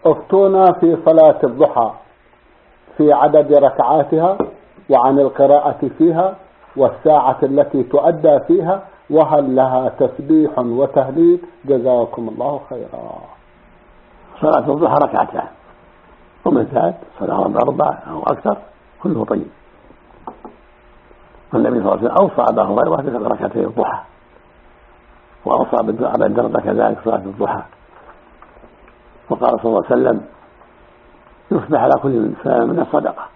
افتونا في صلاة الضحى في عدد ركعاتها وعن القراءة فيها والساعة التي تؤدى فيها، وهل لها تسبيح وتهليل؟ جزاكم الله خيرا. صلاة الضحى ركعتان، ومن زاد صلاة أربع أو أكثر كله طيب. والنبي صلى الله عليه وسلم أوصى أبا هريرة بركعتي الضحى، وأوصى أبا الدرداء كذلك صلاة الضحى، وقال صلى الله عليه وسلم: يصبح على كل إنسان من الصدقة،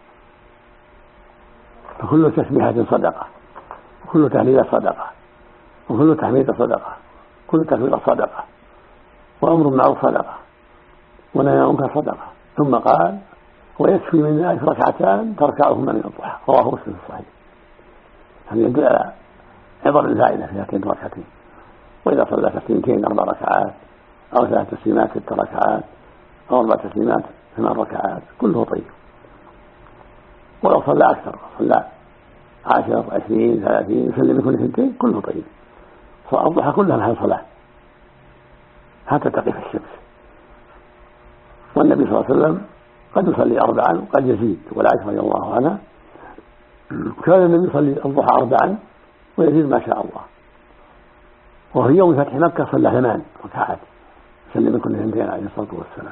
فكل تسبيحة صدقة، وكل تهليل صدقة، وكل تحميد صدقة، كل تكبير صدقة، وأمر معروف صدقة، ونهي عن منكر صدقة. ثم قال: ويكفي من ذلك ركعتان تركعهما من الضحى، رواه مسلم في الصحيح. هذا يدل على عظم الفائدة في هاتين الركعتين. وإذا صلى تسليمتين 4 ركعات أو 3 تسليمات 6 ركعات أو 4 تسليمات 8 ركعات كله طيب. ولو صلى أكثر، صلى 10 20 30 يسلم كل 2 كله طيب. فالضحى كلها محل صلاة حتى تقف الشمس. والنبي صلى الله عليه وسلم قد يصلي 4 وقد يزيد. والعائشة رضي الله عنها كان النبي يصلي الضحى 4 ويزيد ما شاء الله. وفي يوم فتح مكة صلى 8 ركعات يسلم كل 2 عليه الصلاة والسلام.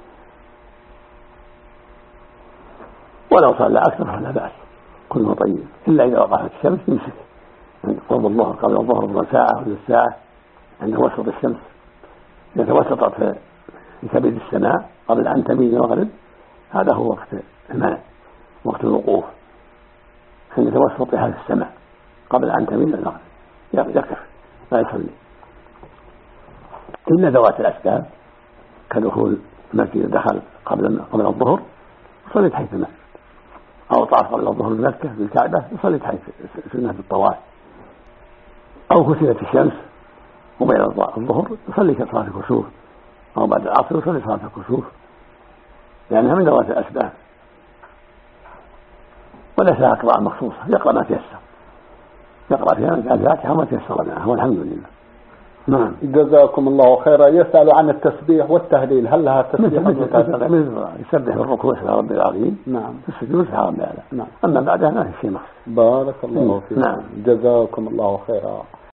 ولو صلى أكثر فلا بأس كله طيب، إلا إذا وقفت الشمس يمسك قرب الظهر قبل الظهر ربع ساعة ولا ساعة عند وسط الشمس. إذا توسطت في كبد السماء قبل أن تميل المغرب هذا هو وقت المنع، وقت الوقوف عند توسطها في السماء قبل أن تميل المغرب يقف لا يصلي. إلا ذوات الأسباب كدخول المسجد دخل قبل الظهر صليت حيث ما، أو طاف قبل الظهر بمكة بالكعبة يصلي حيث سنة الطواف، أو خسفت الشمس وبين الظهر يصلي صلاة الكسوف، أو بعد العصر يصلي صلاة الكسوف، لأنها من ذوات الأسباب وليس لها قراءة مخصوصة، يقرأ ما تيسر، يقرأ فيها الفاتحة وما تيسر معها والحمد لله. نعم. جزاكم الله خيرا. يسأل عن التسبيح والتهليل، هل لها تسبيح؟ مثل يسبح بالركوع سبحان ربي العظيم، نعم، في السجود سبحان ربي الأعلى، نعم. أما بعدها ما في شيء مخصوص. بارك الله فيكم. نعم. جزاكم الله خيرا.